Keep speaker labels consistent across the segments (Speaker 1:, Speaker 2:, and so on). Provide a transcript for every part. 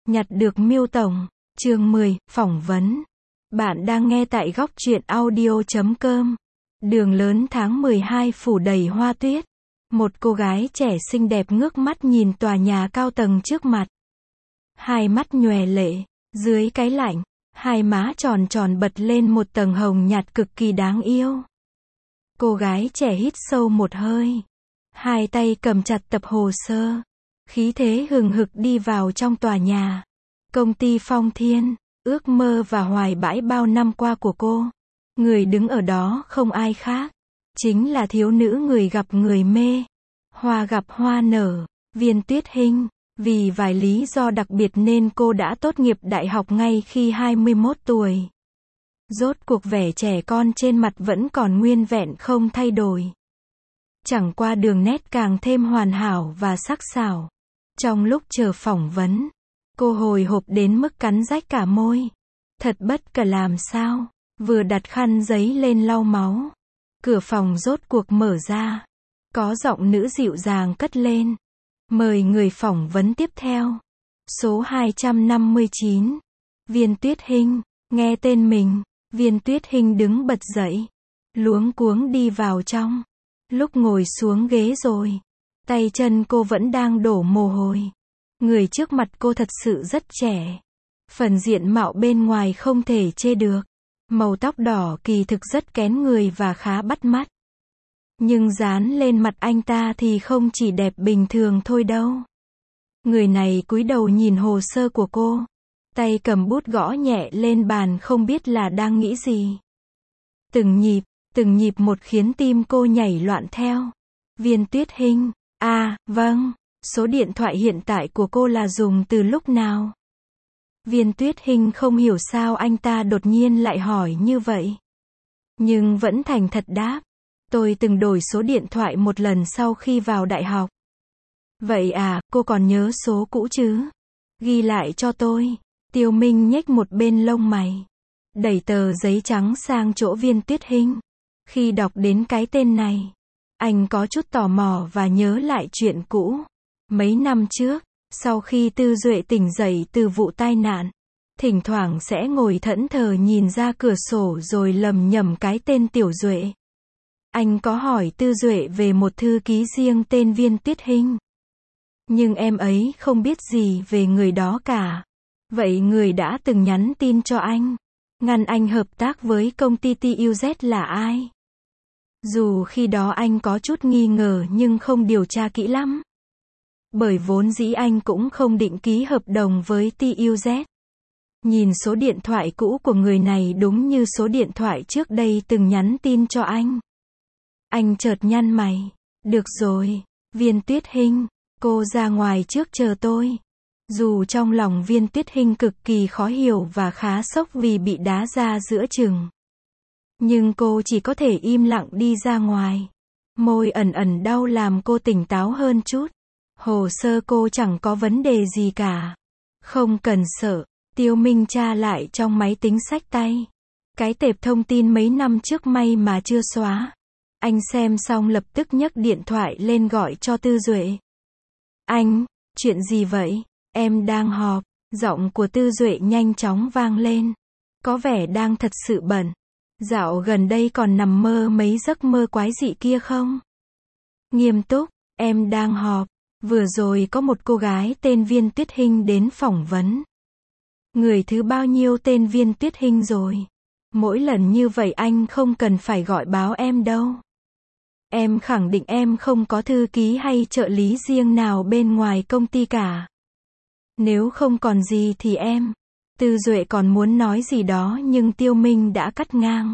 Speaker 1: Nhặt được Miêu Tổng. Chương 10, phỏng vấn. Bạn đang nghe tại góc truyện audio.com. Đường lớn tháng 12 phủ đầy hoa tuyết. Một cô gái trẻ xinh đẹp ngước mắt nhìn tòa nhà cao tầng trước mặt. Hai mắt nhòe lệ, dưới cái lạnh, hai má tròn tròn bật lên một tầng hồng nhạt cực kỳ đáng yêu. Cô gái trẻ hít sâu một hơi. Hai tay cầm chặt tập hồ sơ. Khí thế hừng hực đi vào trong tòa nhà. Công ty Phong Thiên, ước mơ và hoài bão bao năm qua của cô. Người đứng ở đó không ai khác. Chính là thiếu nữ người gặp người mê. Hoa gặp hoa nở, Viên Tuyết Hinh. Vì vài lý do đặc biệt nên cô đã tốt nghiệp đại học ngay khi 21 tuổi. Rốt cuộc vẻ trẻ con trên mặt vẫn còn nguyên vẹn không thay đổi. Chẳng qua đường nét càng thêm hoàn hảo và sắc sảo. Trong lúc chờ phỏng vấn, cô hồi hộp đến mức cắn rách cả môi. Thật bất cẩn làm sao, vừa đặt khăn giấy lên lau máu. Cửa phòng rốt cuộc mở ra. Có giọng nữ dịu dàng cất lên. Mời người phỏng vấn tiếp theo. Số 259. Viên Tuyết Hinh. Nghe tên mình, Viên Tuyết Hinh đứng bật dậy. Luống cuống đi vào trong. Lúc ngồi xuống ghế rồi, tay chân cô vẫn đang đổ mồ hôi. Người trước mặt cô thật sự rất trẻ. Phần diện mạo bên ngoài không thể chê được. Màu tóc đỏ kỳ thực rất kén người và khá bắt mắt. Nhưng dán lên mặt anh ta thì không chỉ đẹp bình thường thôi đâu. Người này cúi đầu nhìn hồ sơ của cô. Tay cầm bút gõ nhẹ lên bàn không biết là đang nghĩ gì. Từng nhịp một khiến tim cô nhảy loạn theo. Viên Tuyết Hinh. À, vâng. Số điện thoại hiện tại của cô là dùng từ lúc nào? Viên Tuyết Hinh không hiểu sao anh ta đột nhiên lại hỏi như vậy. Nhưng vẫn thành thật đáp. Tôi từng đổi số điện thoại một lần sau khi vào đại học. Vậy à, cô còn nhớ số cũ chứ? Ghi lại cho tôi. Tiêu Minh nhếch một bên lông mày. Đẩy tờ giấy trắng sang chỗ Viên Tuyết Hinh. Khi đọc đến cái tên này, anh có chút tò mò và nhớ lại chuyện cũ. Mấy năm trước, sau khi Tư Duệ tỉnh dậy từ vụ tai nạn, thỉnh thoảng sẽ ngồi thẫn thờ nhìn ra cửa sổ rồi lầm nhầm cái tên Tiểu Duệ. Anh có hỏi Tư Duệ về một thư ký riêng tên Viên Tuyết Hinh. Nhưng em ấy không biết gì về người đó cả. Vậy người đã từng nhắn tin cho anh, ngăn anh hợp tác với công ty TUZ là ai? Dù khi đó anh có chút nghi ngờ nhưng không điều tra kỹ lắm. Bởi vốn dĩ anh cũng không định ký hợp đồng với TUZ. Nhìn số điện thoại cũ của người này đúng như số điện thoại trước đây từng nhắn tin cho anh. Anh chợt nhăn mày. Được rồi, Viên Tuyết Hinh, cô ra ngoài trước chờ tôi. Dù trong lòng Viên Tuyết Hinh cực kỳ khó hiểu và khá sốc vì bị đá ra giữa chừng. Nhưng cô chỉ có thể im lặng đi ra ngoài. Môi ẩn ẩn đau làm cô tỉnh táo hơn chút. Hồ sơ cô chẳng có vấn đề gì cả. Không cần sợ. Tiêu Minh tra lại trong máy tính xách tay. Cái tệp thông tin mấy năm trước may mà chưa xóa. Anh xem xong lập tức nhấc điện thoại lên gọi cho Tư Duệ. Anh, chuyện gì vậy? Em đang họp. Giọng của Tư Duệ nhanh chóng vang lên. Có vẻ đang thật sự bận. Dạo gần đây còn nằm mơ mấy giấc mơ quái dị kia không? Nghiêm túc, em đang họp. Vừa rồi có một cô gái tên Viên Tuyết Hinh đến phỏng vấn. Người thứ bao nhiêu tên Viên Tuyết Hinh rồi? Mỗi lần như vậy anh không cần phải gọi báo em đâu. Em khẳng định em không có thư ký hay trợ lý riêng nào bên ngoài công ty cả. Nếu không còn gì thì em. Tư Duệ còn muốn nói gì đó nhưng Tiêu Minh đã cắt ngang.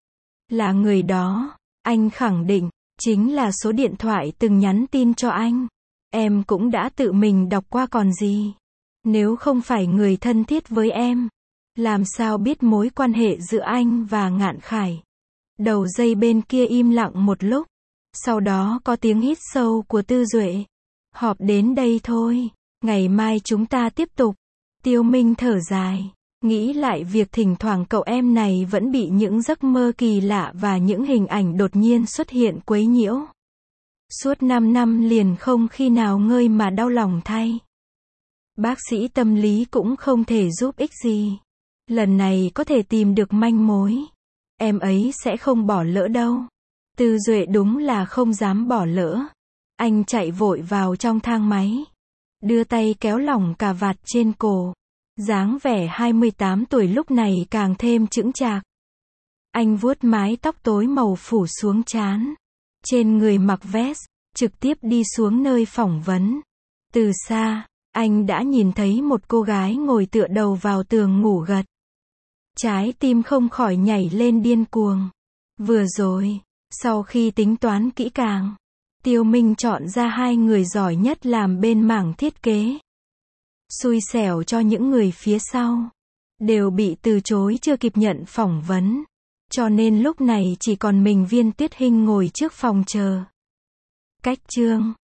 Speaker 1: Là người đó, anh khẳng định, chính là số điện thoại từng nhắn tin cho anh. Em cũng đã tự mình đọc qua còn gì. Nếu không phải người thân thiết với em, làm sao biết mối quan hệ giữa anh và Ngạn Khải. Đầu dây bên kia im lặng một lúc. Sau đó có tiếng hít sâu của Tư Duệ. Họp đến đây thôi. Ngày mai chúng ta tiếp tục. Tiêu Minh thở dài. Nghĩ lại việc thỉnh thoảng cậu em này vẫn bị những giấc mơ kỳ lạ và những hình ảnh đột nhiên xuất hiện quấy nhiễu. Suốt 5 năm liền không khi nào ngơi mà đau lòng thay. Bác sĩ tâm lý cũng không thể giúp ích gì. Lần này có thể tìm được manh mối. Em ấy sẽ không bỏ lỡ đâu. Tư Duệ đúng là không dám bỏ lỡ. Anh chạy vội vào trong thang máy. Đưa tay kéo lỏng cà vạt trên cổ. Dáng vẻ 28 tuổi lúc này càng thêm chững chạc. Anh vuốt mái tóc tối màu phủ xuống trán. Trên người mặc vest, trực tiếp đi xuống nơi phỏng vấn. Từ xa, anh đã nhìn thấy một cô gái ngồi tựa đầu vào tường ngủ gật. Trái tim không khỏi nhảy lên điên cuồng. Vừa rồi, sau khi tính toán kỹ càng, Tiêu Minh chọn ra 2 người giỏi nhất làm bên mảng thiết kế. Xui xẻo cho những người phía sau. Đều bị từ chối chưa kịp nhận phỏng vấn. Cho nên lúc này chỉ còn mình Viên Tuyết Hinh ngồi trước phòng chờ. Cách chương